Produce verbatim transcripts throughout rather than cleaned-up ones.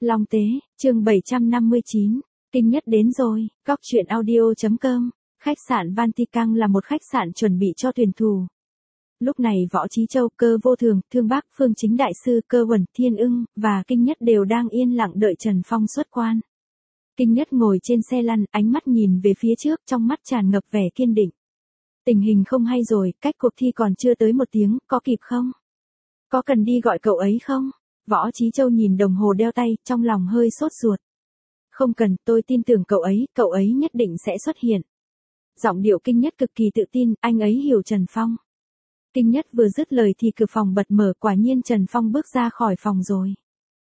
Long Tế, chương bảy trăm năm mươi chín, kinh nhất đến rồi, góc truyện audio chấm com, khách sạn Vatican là một khách sạn chuẩn bị cho tuyển thủ. Lúc này Võ Chí Châu, Cơ Vô Thường, Thương Bác, Phương Chính Đại Sư, Cơ Uẩn, Thiên Ưng, và Kinh Nhất đều đang yên lặng đợi Trần Phong xuất quan. Kinh Nhất ngồi trên xe lăn, ánh mắt nhìn về phía trước, trong mắt tràn ngập vẻ kiên định. Tình hình không hay rồi, cách cuộc thi còn chưa tới một tiếng, có kịp không? Có cần đi gọi cậu ấy không? Võ Chí Châu nhìn đồng hồ đeo tay, trong lòng hơi sốt ruột. Không cần, tôi tin tưởng cậu ấy, cậu ấy nhất định sẽ xuất hiện. Giọng điệu Kinh Nhất cực kỳ tự tin, anh ấy hiểu Trần Phong. Kinh Nhất vừa dứt lời thì cửa phòng bật mở, quả nhiên Trần Phong bước ra khỏi phòng rồi.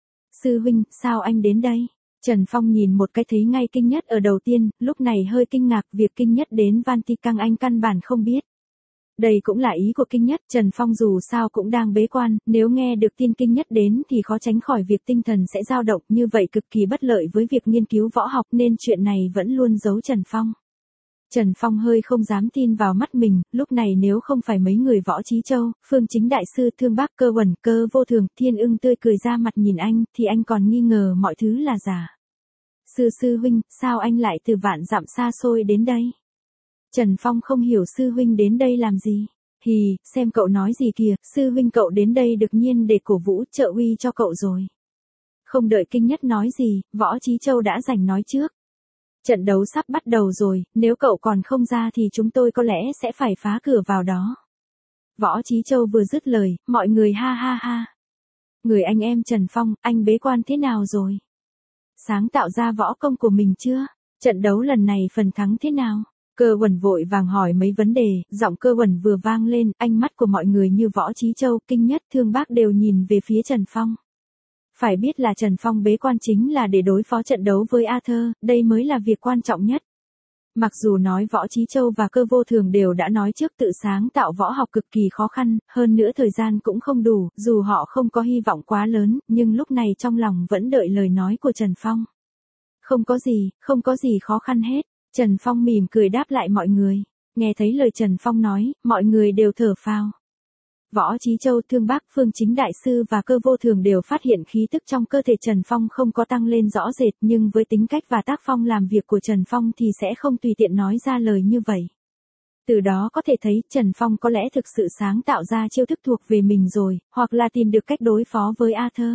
Sư huynh, sao anh đến đây? Trần Phong nhìn một cái thấy ngay Kinh Nhất ở đầu tiên, lúc này hơi kinh ngạc việc Kinh Nhất đến Vatican anh căn bản không biết. Đây cũng là ý của Kinh Nhất, Trần Phong dù sao cũng đang bế quan, nếu nghe được tin Kinh Nhất đến thì khó tránh khỏi việc tinh thần sẽ dao động, như vậy cực kỳ bất lợi với việc nghiên cứu võ học nên chuyện này vẫn luôn giấu Trần Phong. Trần Phong hơi không dám tin vào mắt mình, lúc này nếu không phải mấy người Võ Chí Châu, Phương Chính Đại Sư, Thương Bác, Cơ Uẩn, Cơ Vô Thường, Thiên Ưng tươi cười ra mặt nhìn anh, thì anh còn nghi ngờ mọi thứ là giả. Sư sư huynh, sao anh lại từ vạn dặm xa xôi đến đây? Trần Phong không hiểu sư huynh đến đây làm gì. Hì, xem cậu nói gì kìa, sư huynh cậu đến đây đương nhiên để cổ vũ trợ uy cho cậu rồi. Không đợi Kinh Nhất nói gì, Võ Chí Châu đã giành nói trước. Trận đấu sắp bắt đầu rồi, nếu cậu còn không ra thì chúng tôi có lẽ sẽ phải phá cửa vào đó. Võ Chí Châu vừa dứt lời, mọi người ha ha ha. Người anh em Trần Phong, anh bế quan thế nào rồi? Sáng tạo ra võ công của mình chưa? Trận đấu lần này phần thắng thế nào? Cơ Uẩn vội vàng hỏi mấy vấn đề, giọng Cơ Uẩn vừa vang lên, ánh mắt của mọi người như Võ Chí Châu, Kinh Nhất, Thương Bác đều nhìn về phía Trần Phong. Phải biết là Trần Phong bế quan chính là để đối phó trận đấu với Arthur, đây mới là việc quan trọng nhất. Mặc dù nói Võ Chí Châu và Cơ Vô Thường đều đã nói trước tự sáng tạo võ học cực kỳ khó khăn, hơn nữa thời gian cũng không đủ, dù họ không có hy vọng quá lớn, nhưng lúc này trong lòng vẫn đợi lời nói của Trần Phong. Không có gì, không có gì khó khăn hết. Trần Phong mỉm cười đáp lại mọi người. Nghe thấy lời Trần Phong nói, mọi người đều thở phào. Võ Chí Châu, Thương Bác, Phương Chính Đại Sư và Cơ Vô Thường đều phát hiện khí tức trong cơ thể Trần Phong không có tăng lên rõ rệt, nhưng với tính cách và tác phong làm việc của Trần Phong thì sẽ không tùy tiện nói ra lời như vậy. Từ đó có thể thấy Trần Phong có lẽ thực sự sáng tạo ra chiêu thức thuộc về mình rồi, hoặc là tìm được cách đối phó với Arthur.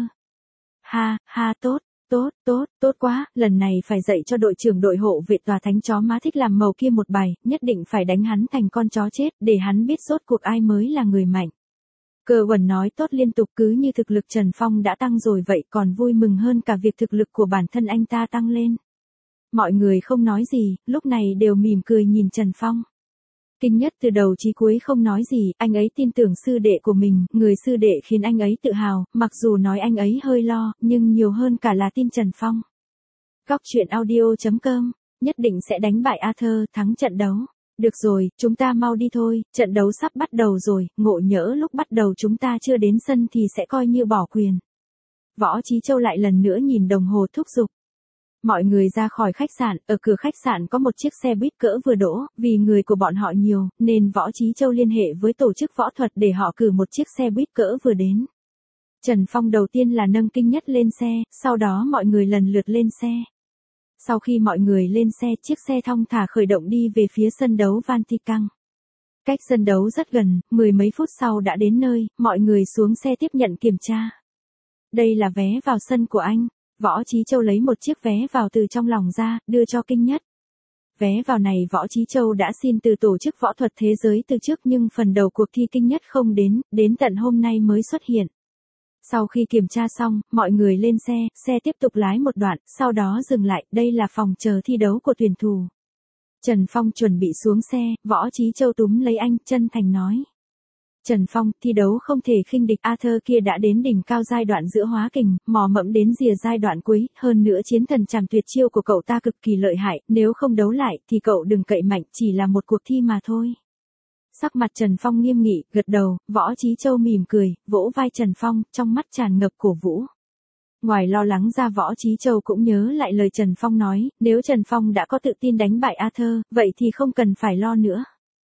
Ha, ha tốt. Tốt, tốt, tốt quá, lần này phải dạy cho đội trưởng đội hộ vệ tòa thánh chó má thích làm màu kia một bài, nhất định phải đánh hắn thành con chó chết, để hắn biết rốt cuộc ai mới là người mạnh. Cơ Uẩn nói tốt liên tục, cứ như thực lực Trần Phong đã tăng rồi vậy, còn vui mừng hơn cả việc thực lực của bản thân anh ta tăng lên. Mọi người không nói gì, lúc này đều mỉm cười nhìn Trần Phong. Kinh Nhất từ đầu chí cuối không nói gì, anh ấy tin tưởng sư đệ của mình, người sư đệ khiến anh ấy tự hào, mặc dù nói anh ấy hơi lo, nhưng nhiều hơn cả là tin Trần Phong. Góc truyện audio chấm com, nhất định sẽ đánh bại Arthur, thắng trận đấu. Được rồi, chúng ta mau đi thôi, trận đấu sắp bắt đầu rồi, ngộ nhỡ lúc bắt đầu chúng ta chưa đến sân thì sẽ coi như bỏ quyền. Võ Chí Châu lại lần nữa nhìn đồng hồ thúc giục. Mọi người ra khỏi khách sạn, ở cửa khách sạn có một chiếc xe buýt cỡ vừa đỗ, vì người của bọn họ nhiều, nên Võ Chí Châu liên hệ với tổ chức võ thuật để họ cử một chiếc xe buýt cỡ vừa đến. Trần Phong đầu tiên là nâng Kinh Nhất lên xe, sau đó mọi người lần lượt lên xe. Sau khi mọi người lên xe, chiếc xe thong thả khởi động đi về phía sân đấu Vatican. Cách sân đấu rất gần, mười mấy phút sau đã đến nơi, mọi người xuống xe tiếp nhận kiểm tra. Đây là vé vào sân của anh. Võ Chí Châu lấy một chiếc vé vào từ trong lòng ra, đưa cho Kinh Nhất. Vé vào này Võ Chí Châu đã xin từ tổ chức võ thuật thế giới từ trước, nhưng phần đầu cuộc thi Kinh Nhất không đến, đến tận hôm nay mới xuất hiện. Sau khi kiểm tra xong, mọi người lên xe, xe tiếp tục lái một đoạn, sau đó dừng lại, đây là phòng chờ thi đấu của tuyển thủ. Trần Phong chuẩn bị xuống xe, Võ Chí Châu túm lấy anh, chân thành nói. Trần Phong, thi đấu không thể khinh địch, Arthur kia đã đến đỉnh cao giai đoạn giữa hóa kình, mò mẫm đến rìa giai đoạn cuối, hơn nữa chiến thần trảm tuyệt chiêu của cậu ta cực kỳ lợi hại, nếu không đấu lại thì cậu đừng cậy mạnh, chỉ là một cuộc thi mà thôi. Sắc mặt Trần Phong nghiêm nghị, gật đầu, Võ Chí Châu mỉm cười, vỗ vai Trần Phong, trong mắt tràn ngập cổ vũ. Ngoài lo lắng ra, Võ Chí Châu cũng nhớ lại lời Trần Phong nói, nếu Trần Phong đã có tự tin đánh bại Arthur, vậy thì không cần phải lo nữa.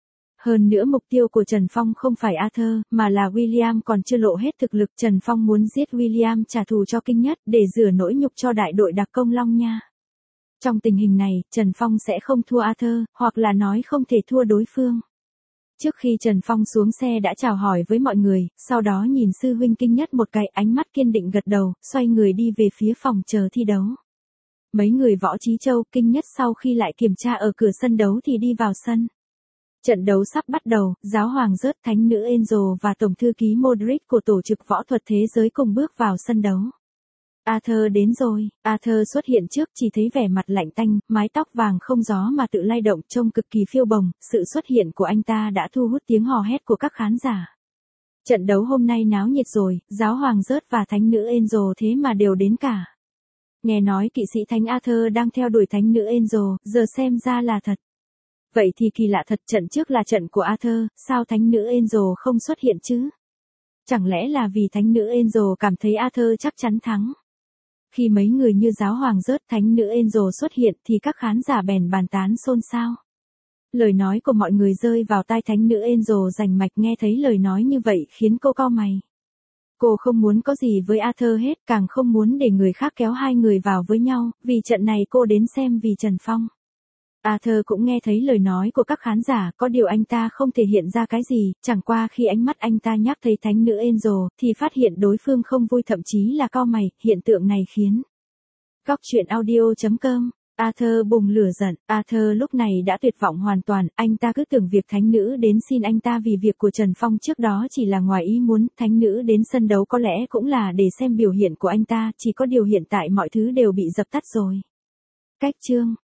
Hơn nữa mục tiêu của Trần Phong không phải Arthur, mà là William còn chưa lộ hết thực lực. Trần Phong muốn giết William trả thù cho Kinh Nhất để rửa nỗi nhục cho đại đội đặc công Long Nha. Trong tình hình này, Trần Phong sẽ không thua Arthur, hoặc là nói không thể thua đối phương. Trước khi Trần Phong xuống xe đã chào hỏi với mọi người, sau đó nhìn sư huynh Kinh Nhất một cái, ánh mắt kiên định gật đầu, xoay người đi về phía phòng chờ thi đấu. Mấy người Võ Chí Châu, Kinh Nhất sau khi lại kiểm tra ở cửa sân đấu thì đi vào sân. Trận đấu sắp bắt đầu, giáo hoàng rớt, thánh nữ Angel và tổng thư ký Modric của tổ chức võ thuật thế giới cùng bước vào sân đấu. Arthur đến rồi, Arthur xuất hiện trước, chỉ thấy vẻ mặt lạnh tanh, mái tóc vàng không gió mà tự lay động, trông cực kỳ phiêu bồng. Sự xuất hiện của anh ta đã thu hút tiếng hò hét của các khán giả. Trận đấu hôm nay náo nhiệt rồi, giáo hoàng rớt và thánh nữ Angel thế mà đều đến cả. Nghe nói kỵ sĩ thánh Arthur đang theo đuổi thánh nữ Angel, giờ xem ra là thật. Vậy thì kỳ lạ thật, trận trước là trận của Arthur, sao thánh nữ Angel không xuất hiện chứ? Chẳng lẽ là vì thánh nữ Angel cảm thấy Arthur chắc chắn thắng? Khi mấy người như giáo hoàng rớt, thánh nữ Angel xuất hiện thì các khán giả bèn bàn tán xôn xao. Lời nói của mọi người rơi vào tai thánh nữ Angel rành mạch, nghe thấy lời nói như vậy khiến cô cau mày. Cô không muốn có gì với Arthur hết, càng không muốn để người khác kéo hai người vào với nhau, vì trận này cô đến xem vì Trần Phong. Arthur cũng nghe thấy lời nói của các khán giả, có điều anh ta không thể hiện ra cái gì, chẳng qua khi ánh mắt anh ta nhắc thấy thánh nữ Angel, thì phát hiện đối phương không vui, thậm chí là cau mày. Hiện tượng này khiến Góc truyện audio chấm com Arthur bùng lửa giận. Arthur lúc này đã tuyệt vọng hoàn toàn, anh ta cứ tưởng việc thánh nữ đến xin anh ta vì việc của Trần Phong trước đó chỉ là ngoài ý muốn, thánh nữ đến sân đấu có lẽ cũng là để xem biểu hiện của anh ta, chỉ có điều hiện tại mọi thứ đều bị dập tắt rồi. Cách chương